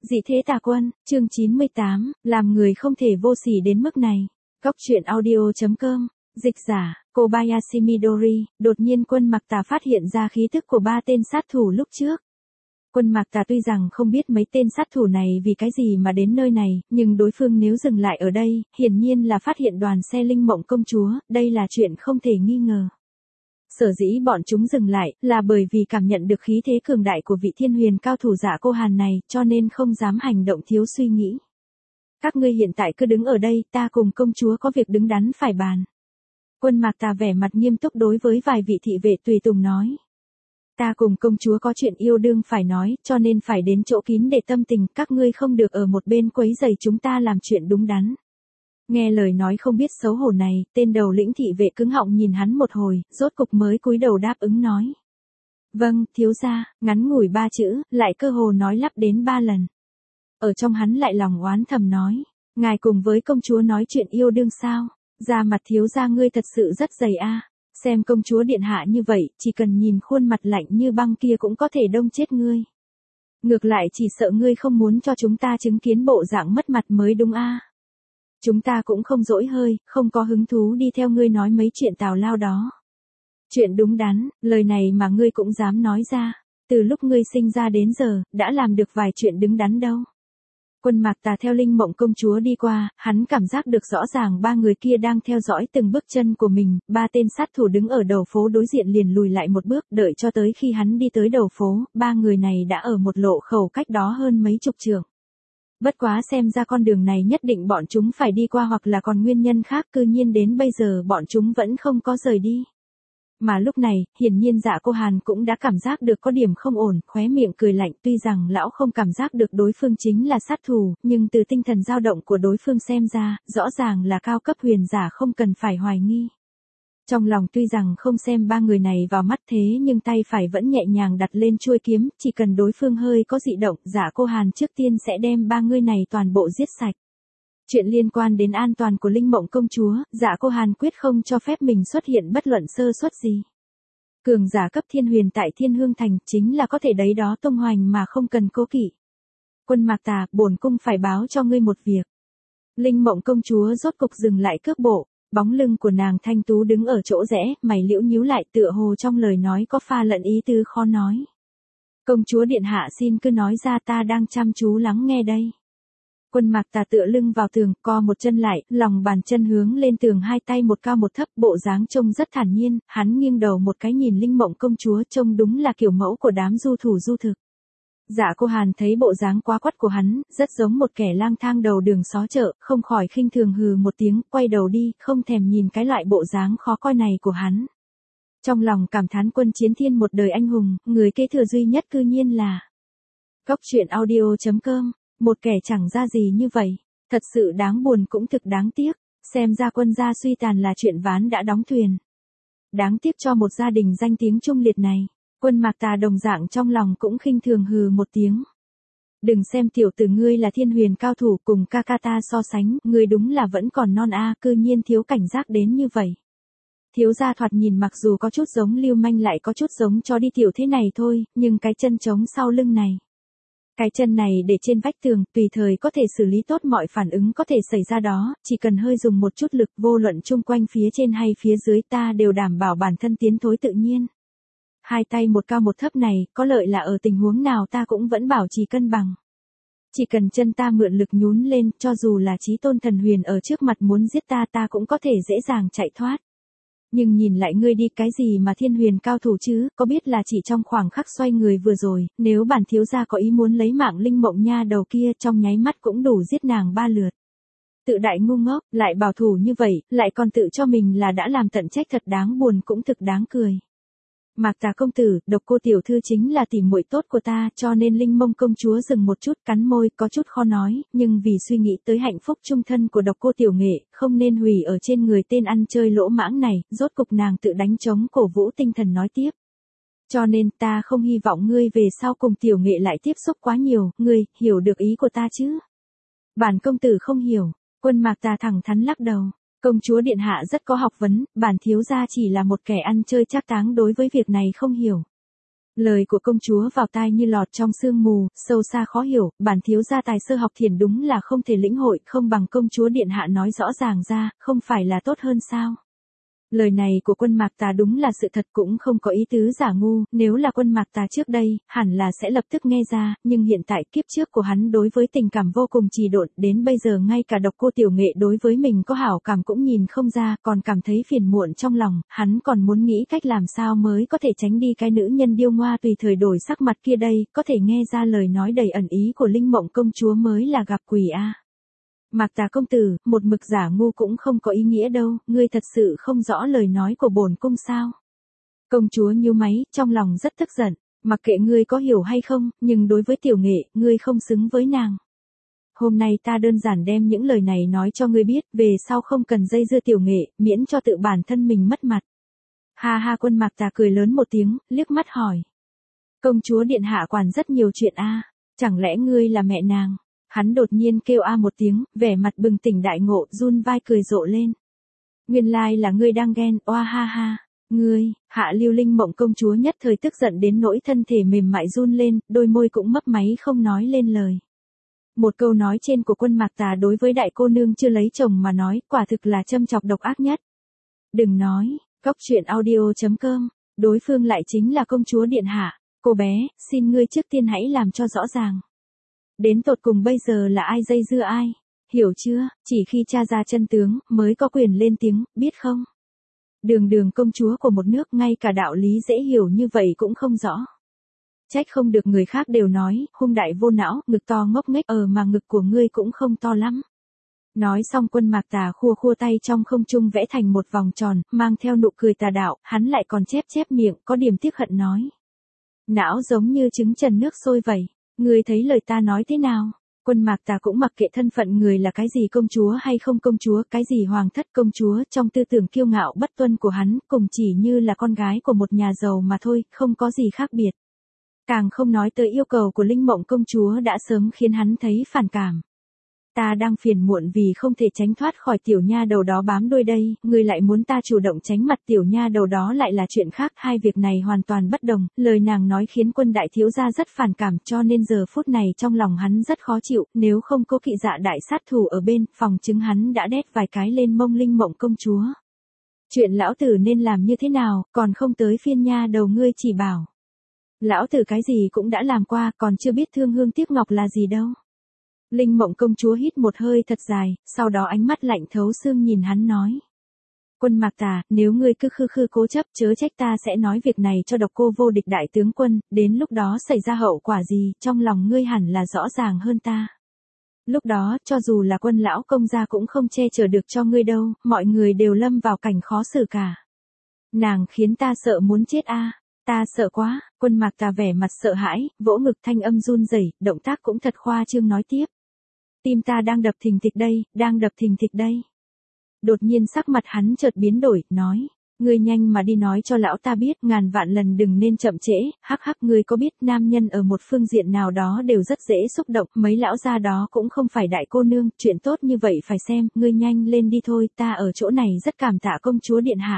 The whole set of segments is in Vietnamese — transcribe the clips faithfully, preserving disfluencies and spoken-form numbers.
Dị thế tà quân, chương chín mươi tám, làm người không thể vô sỉ đến mức này. Góc truyện audio chấm com, dịch giả, Kobayashi Midori, đột nhiên Quân Mạc Tà phát hiện ra khí thức của ba tên sát thủ lúc trước. Quân Mạc Tà tuy rằng không biết mấy tên sát thủ này vì cái gì mà đến nơi này, nhưng đối phương nếu dừng lại ở đây, hiển nhiên là phát hiện đoàn xe Linh Mộng Công Chúa, đây là chuyện không thể nghi ngờ. Sở dĩ bọn chúng dừng lại, là bởi vì cảm nhận được khí thế cường đại của vị thiên huyền cao thủ Dạ Cô Hàn này, cho nên không dám hành động thiếu suy nghĩ. Các ngươi hiện tại cứ đứng ở đây, ta cùng công chúa có việc đứng đắn phải bàn. Quân Mạc Tà vẻ mặt nghiêm túc đối với vài vị thị vệ tùy tùng nói. Ta cùng công chúa có chuyện yêu đương phải nói, cho nên phải đến chỗ kín để tâm tình, các ngươi không được ở một bên quấy rầy chúng ta làm chuyện đúng đắn. Nghe lời nói không biết xấu hổ này, tên đầu lĩnh thị vệ cứng họng nhìn hắn một hồi, rốt cục mới cúi đầu đáp ứng nói. Vâng, thiếu gia, ngắn ngủi ba chữ, lại cơ hồ nói lắp đến ba lần. Ở trong hắn lại lòng oán thầm nói, ngài cùng với công chúa nói chuyện yêu đương sao, da mặt thiếu gia ngươi thật sự rất dày a. Xem công chúa điện hạ như vậy, chỉ cần nhìn khuôn mặt lạnh như băng kia cũng có thể đông chết ngươi. Ngược lại chỉ sợ ngươi không muốn cho chúng ta chứng kiến bộ dạng mất mặt mới đúng a. Chúng ta cũng không dỗi hơi, không có hứng thú đi theo ngươi nói mấy chuyện tào lao đó. Chuyện đúng đắn, lời này mà ngươi cũng dám nói ra, từ lúc ngươi sinh ra đến giờ, đã làm được vài chuyện đứng đắn đâu. Quân Mạc Tà theo Linh Mộng Công Chúa đi qua, hắn cảm giác được rõ ràng ba người kia đang theo dõi từng bước chân của mình, ba tên sát thủ đứng ở đầu phố đối diện liền lùi lại một bước, đợi cho tới khi hắn đi tới đầu phố, ba người này đã ở một lộ khẩu cách đó hơn mấy chục trượng. Bất quá xem ra con đường này nhất định bọn chúng phải đi qua hoặc là còn nguyên nhân khác, cư nhiên đến bây giờ bọn chúng vẫn không có rời đi. Mà lúc này, hiển nhiên Dạ Cô Hàn cũng đã cảm giác được có điểm không ổn, khóe miệng cười lạnh, tuy rằng lão không cảm giác được đối phương chính là sát thủ, nhưng từ tinh thần dao động của đối phương xem ra, rõ ràng là cao cấp huyền giả không cần phải hoài nghi. Trong lòng tuy rằng không xem ba người này vào mắt thế nhưng tay phải vẫn nhẹ nhàng đặt lên chuôi kiếm, chỉ cần đối phương hơi có dị động, Dạ Cô Hàn trước tiên sẽ đem ba người này toàn bộ giết sạch. Chuyện liên quan đến an toàn của Linh Mộng Công Chúa, Dạ Cô Hàn quyết không cho phép mình xuất hiện bất luận sơ suất gì. Cường giả cấp thiên huyền tại Thiên Hương Thành chính là có thể đấy đó tung hoành mà không cần cố kỵ. Quân Mạc Tà, bổn cung phải báo cho ngươi một việc. Linh Mộng Công Chúa rốt cục dừng lại cước bộ, bóng lưng của nàng thanh tú đứng ở chỗ rẽ, mày liễu nhíu lại tựa hồ trong lời nói có pha lẫn ý tứ khó nói. Công chúa điện hạ xin cứ nói ra, ta đang chăm chú lắng nghe đây. Quân Mạc Tà tựa lưng vào tường, co một chân lại, lòng bàn chân hướng lên tường, hai tay một cao một thấp, bộ dáng trông rất thản nhiên, hắn nghiêng đầu một cái nhìn Linh Mộng Công Chúa, trông đúng là kiểu mẫu của đám du thủ du thực. Dạ Cô Hàn thấy bộ dáng quá quắt của hắn, rất giống một kẻ lang thang đầu đường xó chợ, không khỏi khinh thường hừ một tiếng, quay đầu đi, không thèm nhìn cái loại bộ dáng khó coi này của hắn. Trong lòng cảm thán Quân Chiến Thiên một đời anh hùng, người kế thừa duy nhất cư nhiên là Góc truyện audio chấm com. Một kẻ chẳng ra gì như vậy, thật sự đáng buồn cũng thực đáng tiếc, xem ra Quân gia suy tàn là chuyện ván đã đóng thuyền. Đáng tiếc cho một gia đình danh tiếng trung liệt này, Quân Mạc Tà đồng dạng trong lòng cũng khinh thường hừ một tiếng. Đừng xem tiểu tử ngươi là thiên huyền cao thủ cùng ca ca ta so sánh, ngươi đúng là vẫn còn non a, cư nhiên thiếu cảnh giác đến như vậy. Thiếu gia thoạt nhìn mặc dù có chút giống lưu manh lại có chút giống chó đi tiểu thế này thôi, nhưng cái chân trống sau lưng này. Cái chân này để trên vách tường, tùy thời có thể xử lý tốt mọi phản ứng có thể xảy ra đó, chỉ cần hơi dùng một chút lực, vô luận chung quanh phía trên hay phía dưới ta đều đảm bảo bản thân tiến thối tự nhiên. Hai tay một cao một thấp này, có lợi là ở tình huống nào ta cũng vẫn bảo trì cân bằng. Chỉ cần chân ta mượn lực nhún lên, cho dù là chí tôn thần huyền ở trước mặt muốn giết ta ta cũng có thể dễ dàng chạy thoát. Nhưng nhìn lại ngươi đi, cái gì mà thiên huyền cao thủ chứ, có biết là chỉ trong khoảng khắc xoay người vừa rồi, nếu bản thiếu gia có ý muốn lấy mạng Linh Mộng nha đầu kia, trong nháy mắt cũng đủ giết nàng ba lượt. Tự đại ngu ngốc, lại bảo thủ như vậy, lại còn tự cho mình là đã làm tận trách, thật đáng buồn cũng thực đáng cười. Mạc Tà công tử, Độc Cô tiểu thư chính là tỉ muội tốt của ta, cho nên Linh Mộng Công Chúa dừng một chút, cắn môi, có chút khó nói, nhưng vì suy nghĩ tới hạnh phúc chung thân của Độc Cô tiểu nghệ, không nên hủy ở trên người tên ăn chơi lỗ mãng này, rốt cục nàng tự đánh trống cổ vũ tinh thần nói tiếp. Cho nên ta không hy vọng ngươi về sau cùng tiểu nghệ lại tiếp xúc quá nhiều, ngươi hiểu được ý của ta chứ? Bản công tử không hiểu. Quân Mạc Tà thẳng thắn lắc đầu. Công chúa điện hạ rất có học vấn, bản thiếu gia chỉ là một kẻ ăn chơi trác táng, đối với việc này không hiểu. Lời của công chúa vào tai như lọt trong sương mù, sâu xa khó hiểu, bản thiếu gia tài sơ học thiền đúng là không thể lĩnh hội, không bằng công chúa điện hạ nói rõ ràng ra, không phải là tốt hơn sao? Lời này của Quân Mạc Tà đúng là sự thật, cũng không có ý tứ giả ngu, nếu là Quân Mạc Tà trước đây, hẳn là sẽ lập tức nghe ra, nhưng hiện tại kiếp trước của hắn đối với tình cảm vô cùng trì độn, đến bây giờ ngay cả Độc Cô Tiểu Nghệ đối với mình có hảo cảm cũng nhìn không ra, còn cảm thấy phiền muộn trong lòng, hắn còn muốn nghĩ cách làm sao mới có thể tránh đi cái nữ nhân điêu ngoa tùy thời đổi sắc mặt kia đây, có thể nghe ra lời nói đầy ẩn ý của Linh Mộng công chúa mới là gặp quỷ a. Mạc Tà công tử, một mực giả ngu cũng không có ý nghĩa đâu, ngươi thật sự không rõ lời nói của bổn cung sao? Công chúa nhíu máy, trong lòng rất tức giận, mặc kệ ngươi có hiểu hay không, nhưng đối với Tiểu Nghệ, ngươi không xứng với nàng. Hôm nay ta đơn giản đem những lời này nói cho ngươi biết, về sau không cần dây dưa Tiểu Nghệ, miễn cho tự bản thân mình mất mặt. Ha ha, Quân Mạc Tà cười lớn một tiếng, liếc mắt hỏi. Công chúa điện hạ quản rất nhiều chuyện a, chẳng lẽ ngươi là mẹ nàng? Hắn đột nhiên kêu a một tiếng, vẻ mặt bừng tỉnh đại ngộ, run vai cười rộ lên. Nguyên lai là ngươi đang ghen, oa ha ha. Ngươi, Hạ Lưu Linh Mộng công chúa nhất thời tức giận đến nỗi thân thể mềm mại run lên, đôi môi cũng mấp máy không nói lên lời. Một câu nói trên của Quân Mạc Tà đối với đại cô nương chưa lấy chồng mà nói, quả thực là châm chọc độc ác nhất. Đừng nói, Cóc Truyện Audio chấm com, đối phương lại chính là công chúa điện hạ. Cô bé, xin ngươi trước tiên hãy làm cho rõ ràng. Đến tột cùng bây giờ là ai dây dưa ai? Hiểu chưa, chỉ khi tra ra chân tướng, mới có quyền lên tiếng, biết không? Đường đường công chúa của một nước, ngay cả đạo lý dễ hiểu như vậy cũng không rõ. Trách không được người khác đều nói, hung đại vô não, ngực to ngốc nghếch, ờ mà ngực của ngươi cũng không to lắm. Nói xong Quân Mạc Tà khua khua tay trong không trung vẽ thành một vòng tròn, mang theo nụ cười tà đạo, hắn lại còn chép chép miệng, có điểm tiếc hận nói. Não giống như trứng trần nước sôi vậy. Ngươi thấy lời ta nói thế nào? Quân Mạc Tà cũng mặc kệ thân phận người là cái gì công chúa hay không công chúa, cái gì hoàng thất công chúa, trong tư tưởng kiêu ngạo bất tuân của hắn, cùng chỉ như là con gái của một nhà giàu mà thôi, không có gì khác biệt. Càng không nói tới yêu cầu của Linh Mộng công chúa đã sớm khiến hắn thấy phản cảm. Ta đang phiền muộn vì không thể tránh thoát khỏi tiểu nha đầu đó bám đuôi đây, ngươi lại muốn ta chủ động tránh mặt tiểu nha đầu đó lại là chuyện khác, hai việc này hoàn toàn bất đồng, lời nàng nói khiến Quân đại thiếu gia rất phản cảm, cho nên giờ phút này trong lòng hắn rất khó chịu, nếu không có Kỵ Dạ đại sát thủ ở bên, phòng chứng hắn đã đét vài cái lên mông Linh Mộng công chúa. Chuyện lão tử nên làm như thế nào, còn không tới phiên nha đầu ngươi chỉ bảo. Lão tử cái gì cũng đã làm qua, còn chưa biết thương hương tiếc ngọc là gì đâu. Linh Mộng công chúa hít một hơi thật dài, sau đó ánh mắt lạnh thấu xương nhìn hắn nói. Quân Mạc Tà, nếu ngươi cứ khư khư cố chấp chớ trách ta sẽ nói việc này cho Độc Cô vô địch đại tướng quân, đến lúc đó xảy ra hậu quả gì, trong lòng ngươi hẳn là rõ ràng hơn ta. Lúc đó, cho dù là Quân lão công gia cũng không che chở được cho ngươi đâu, mọi người đều lâm vào cảnh khó xử cả. Nàng khiến ta sợ muốn chết a. Ta sợ quá. Quân Mạc Tà vẻ mặt sợ hãi, vỗ ngực thanh âm run rẩy, động tác cũng thật khoa trương nói tiếp. Tim ta đang đập thình thịch đây, đang đập thình thịch đây. Đột nhiên sắc mặt hắn chợt biến đổi, nói, ngươi nhanh mà đi nói cho lão ta biết, ngàn vạn lần đừng nên chậm trễ, hắc hắc, ngươi có biết nam nhân ở một phương diện nào đó đều rất dễ xúc động, mấy lão gia đó cũng không phải đại cô nương, chuyện tốt như vậy phải xem, ngươi nhanh lên đi thôi, ta ở chỗ này rất cảm tạ công chúa điện hạ.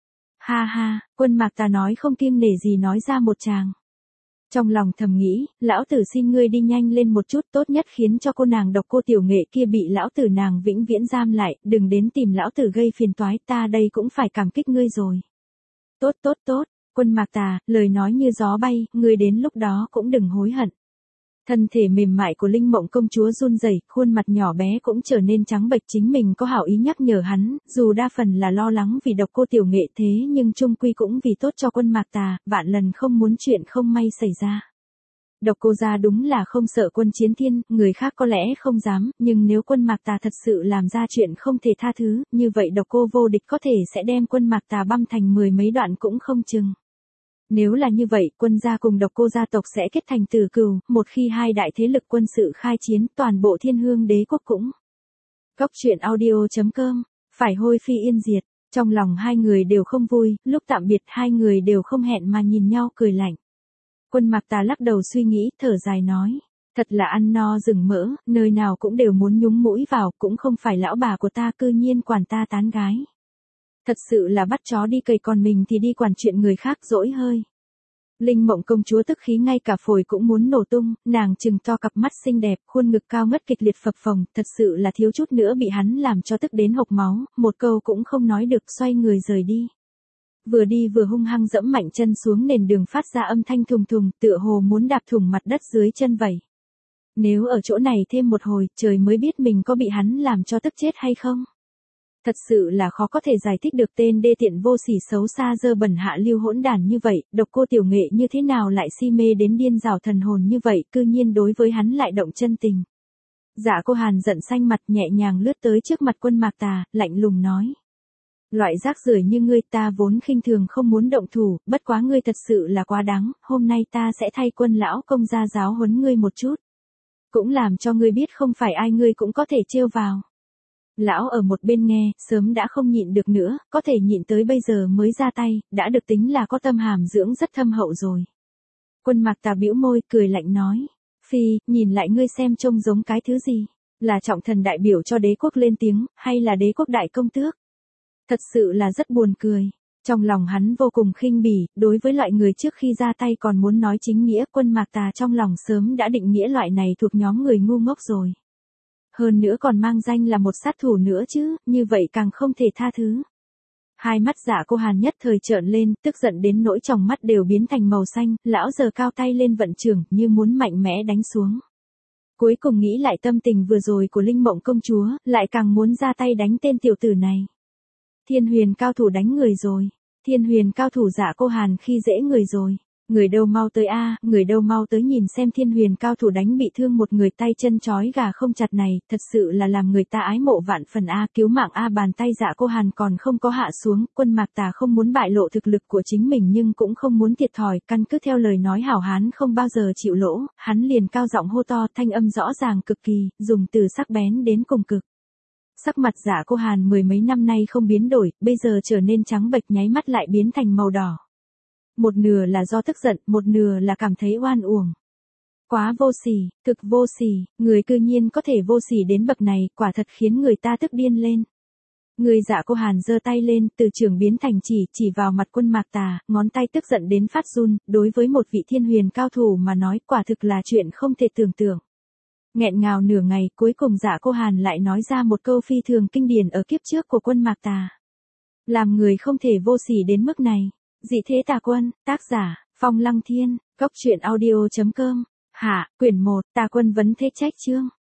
Ha ha, Quân Mạc Tà nói không kiêng nể gì nói ra một tràng. Trong lòng thầm nghĩ, lão tử xin ngươi đi nhanh lên một chút, tốt nhất khiến cho cô nàng Độc Cô Tiểu Nghệ kia bị lão tử nàng vĩnh viễn giam lại, đừng đến tìm lão tử gây phiền toái, ta đây cũng phải cảm kích ngươi rồi. Tốt tốt tốt, Quân Mạc Tà, lời nói như gió bay, ngươi đến lúc đó cũng đừng hối hận. Thân thể mềm mại của Linh Mộng công chúa run rẩy, khuôn mặt nhỏ bé cũng trở nên trắng bệch, chính mình có hảo ý nhắc nhở hắn, dù đa phần là lo lắng vì Độc Cô Tiểu Nghệ thế nhưng chung quy cũng vì tốt cho Quân Mạc Tà, vạn lần không muốn chuyện không may xảy ra. Độc Cô gia đúng là không sợ Quân Chiến Thiên, người khác có lẽ không dám, nhưng nếu Quân Mạc Tà thật sự làm ra chuyện không thể tha thứ, như vậy Độc Cô vô địch có thể sẽ đem Quân Mạc Tà băm thành mười mấy đoạn cũng không chừng. Nếu là như vậy, Quân gia cùng Độc Cô gia tộc sẽ kết thành tử cừu, một khi hai đại thế lực quân sự khai chiến, toàn bộ Thiên Hương đế quốc cũng. Cóc Truyện Audio chấm com, phải hôi phi yên diệt, trong lòng hai người đều không vui, lúc tạm biệt hai người đều không hẹn mà nhìn nhau cười lạnh. Quân Mạc Tà lắc đầu suy nghĩ, thở dài nói, thật là ăn no rừng mỡ, nơi nào cũng đều muốn nhúng mũi vào, cũng không phải lão bà của ta cư nhiên quản ta tán gái. Thật sự là bắt chó đi cầy còn mình thì đi quản chuyện người khác dỗi hơi. Linh Mộng công chúa tức khí ngay cả phổi cũng muốn nổ tung, nàng trừng to cặp mắt xinh đẹp, khuôn ngực cao ngất kịch liệt phập phồng, thật sự là thiếu chút nữa bị hắn làm cho tức đến hộc máu, một câu cũng không nói được xoay người rời đi. Vừa đi vừa hung hăng dẫm mạnh chân xuống nền đường phát ra âm thanh thùng thùng, tựa hồ muốn đạp thủng mặt đất dưới chân vậy. Nếu ở chỗ này thêm một hồi, trời mới biết mình có bị hắn làm cho tức chết hay không. Thật sự là khó có thể giải thích được tên đê tiện vô sỉ xấu xa dơ bẩn hạ lưu hỗn đản như vậy, độc cô tiểu nghệ như thế nào lại si mê đến điên rảo thần hồn như vậy, cư nhiên đối với hắn lại động chân tình. Dạ cô Hàn giận xanh mặt nhẹ nhàng lướt tới trước mặt Quân Mạc Tà, lạnh lùng nói. Loại rác rưởi như ngươi ta vốn khinh thường không muốn động thủ, bất quá ngươi thật sự là quá đáng, hôm nay ta sẽ thay Quân lão công ra giáo huấn ngươi một chút. Cũng làm cho ngươi biết không phải ai ngươi cũng có thể trêu vào. Lão ở một bên nghe, sớm đã không nhịn được nữa, có thể nhịn tới bây giờ mới ra tay, đã được tính là có tâm hàm dưỡng rất thâm hậu rồi. Quân Mạc Tà bĩu môi, cười lạnh nói. Phi, nhìn lại ngươi xem trông giống cái thứ gì? Là trọng thần đại biểu cho đế quốc lên tiếng, hay là đế quốc đại công tước? Thật sự là rất buồn cười. Trong lòng hắn vô cùng khinh bỉ, đối với loại người trước khi ra tay còn muốn nói chính nghĩa, Quân Mạc Tà trong lòng sớm đã định nghĩa loại này thuộc nhóm người ngu ngốc rồi. Hơn nữa còn mang danh là một sát thủ nữa chứ, như vậy càng không thể tha thứ. Hai mắt Dạ cô Hàn nhất thời trợn lên, tức giận đến nỗi tròng mắt đều biến thành màu xanh, lão giơ cao tay lên vận trưởng, như muốn mạnh mẽ đánh xuống. Cuối cùng nghĩ lại tâm tình vừa rồi của Linh Mộng công chúa, lại càng muốn ra tay đánh tên tiểu tử này. Thiên huyền cao thủ đánh người rồi. Thiên huyền cao thủ Dạ cô Hàn khi dễ người rồi. Người đâu mau tới a, à, người đâu mau tới nhìn xem thiên huyền cao thủ đánh bị thương một người tay chân trói gà không chặt này, thật sự là làm người ta ái mộ vạn phần a, cứu mạng a. Bàn tay Dạ cô Hàn còn không có hạ xuống, Quân Mạc Tà không muốn bại lộ thực lực của chính mình nhưng cũng không muốn thiệt thòi, căn cứ theo lời nói hảo hán không bao giờ chịu lỗ, hắn liền cao giọng hô to, thanh âm rõ ràng cực kỳ, dùng từ sắc bén đến cùng cực. Sắc mặt Dạ cô Hàn mười mấy năm nay không biến đổi, bây giờ trở nên trắng bệch nháy mắt lại biến thành màu đỏ. Một nửa là do tức giận, một nửa là cảm thấy oan uổng. Quá vô sỉ, cực vô sỉ, người cư nhiên có thể vô sỉ đến bậc này, quả thật khiến người ta tức điên lên. Người Dạ cô Hàn giơ tay lên, từ trường biến thành chỉ, chỉ vào mặt Quân Mạc Tà, ngón tay tức giận đến phát run, đối với một vị thiên huyền cao thủ mà nói quả thực là chuyện không thể tưởng tượng. Nghẹn ngào nửa ngày, cuối cùng Dạ cô Hàn lại nói ra một câu phi thường kinh điển ở kiếp trước của Quân Mạc Tà. Làm người không thể vô sỉ đến mức này. Dị thế tà quân, tác giả, Phong Lăng Thiên, góc truyện audio chấm com. Hạ, quyển một, tà quân vấn thế trách chương.